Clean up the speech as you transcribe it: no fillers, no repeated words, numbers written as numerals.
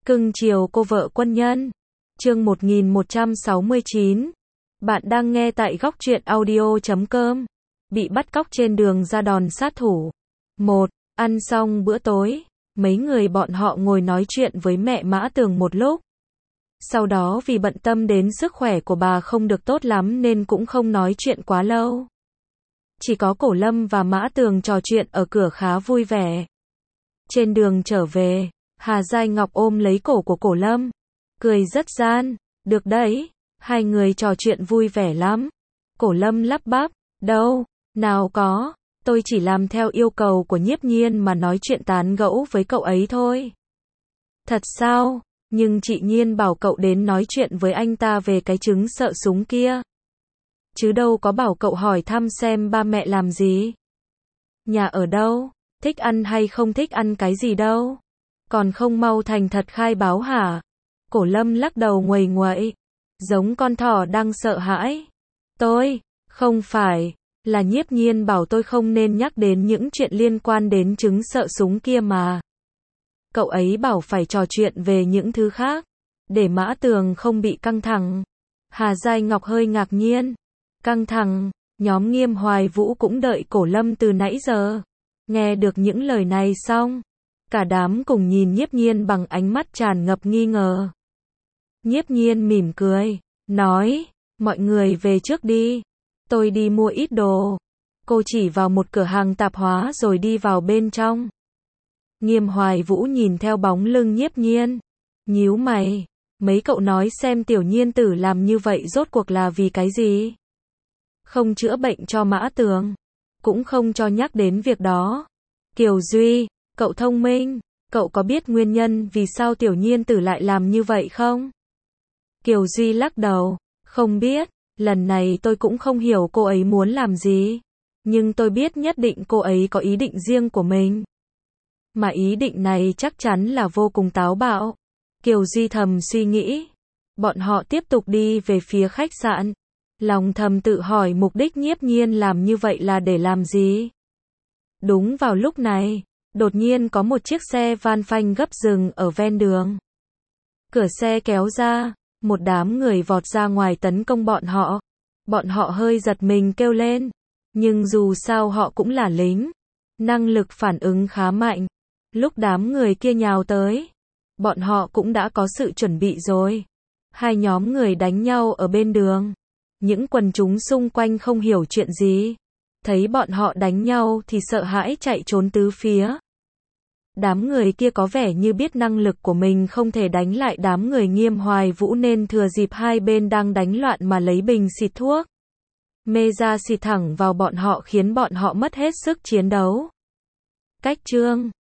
Cưng chiều cô vợ quân nhân. Chương 1169. Bạn đang nghe tại góc truyện audio.com. Bị bắt cóc trên đường ra đòn sát thủ. 1. Ăn xong bữa tối, mấy người bọn họ ngồi nói chuyện với mẹ Mã Tường một lúc. Sau đó vì bận tâm đến sức khỏe của bà không được tốt lắm nên cũng không nói chuyện quá lâu. Chỉ có Cổ Lâm và Mã Tường trò chuyện ở cửa khá vui vẻ. Trên đường trở về, Hà Giai Ngọc ôm lấy cổ của Cổ Lâm, cười rất gian, được đấy, hai người trò chuyện vui vẻ lắm. Cổ Lâm lắp bắp, đâu, nào có, tôi chỉ làm theo yêu cầu của Nhiếp Nhiên mà nói chuyện tán gẫu với cậu ấy thôi. Thật sao, nhưng chị Nhiên bảo cậu đến nói chuyện với anh ta về cái chứng sợ súng kia. Chứ đâu có bảo cậu hỏi thăm xem ba mẹ làm gì. Nhà ở đâu, thích ăn hay không thích ăn cái gì đâu. Còn không mau thành thật khai báo hả? Cổ Lâm lắc đầu nguầy nguậy, giống con thỏ đang sợ hãi. Không phải, là Nhiếp Nhiên bảo tôi không nên nhắc đến những chuyện liên quan đến chứng sợ súng kia mà. Cậu ấy bảo phải trò chuyện về những thứ khác, để Mã Tường không bị căng thẳng. Hà Giai Ngọc hơi ngạc nhiên. Căng thẳng, nhóm Nghiêm Hoài Vũ cũng đợi Cổ Lâm từ nãy giờ. Nghe được những lời này xong, cả đám cùng nhìn Nhiếp Nhiên bằng ánh mắt tràn ngập nghi ngờ. Nhiếp Nhiên mỉm cười, nói, mọi người về trước đi, tôi đi mua ít đồ. Cô chỉ vào một cửa hàng tạp hóa rồi đi vào bên trong. Nghiêm Hoài Vũ nhìn theo bóng lưng Nhiếp Nhiên, nhíu mày, mấy cậu nói xem Tiểu Nhiên tử làm như vậy rốt cuộc là vì cái gì? Không chữa bệnh cho Mã Tường, cũng không cho nhắc đến việc đó. Kiều Duy, cậu thông minh, cậu có biết nguyên nhân vì sao Tiểu Nhiên tử lại làm như vậy không? Kiều Duy lắc đầu, không biết, lần này tôi cũng không hiểu cô ấy muốn làm gì. Nhưng tôi biết nhất định cô ấy có ý định riêng của mình. Mà ý định này chắc chắn là vô cùng táo bạo. Kiều Duy thầm suy nghĩ. Bọn họ tiếp tục đi về phía khách sạn. Lòng thầm tự hỏi mục đích Nhiếp Nhiên làm như vậy là để làm gì? Đúng vào lúc này, đột nhiên có một chiếc xe van phanh gấp dừng ở ven đường. Cửa xe kéo ra, một đám người vọt ra ngoài tấn công bọn họ. Bọn họ hơi giật mình kêu lên. Nhưng dù sao họ cũng là lính. Năng lực phản ứng khá mạnh. Lúc đám người kia nhào tới, bọn họ cũng đã có sự chuẩn bị rồi. Hai nhóm người đánh nhau ở bên đường. Những quần chúng xung quanh không hiểu chuyện gì. Thấy bọn họ đánh nhau thì sợ hãi chạy trốn tứ phía. Đám người kia có vẻ như biết năng lực của mình không thể đánh lại đám người Nghiêm Hoài Vũ nên thừa dịp hai bên đang đánh loạn mà lấy bình xịt thuốc mê ra xịt thẳng vào bọn họ khiến bọn họ mất hết sức chiến đấu. Cách chương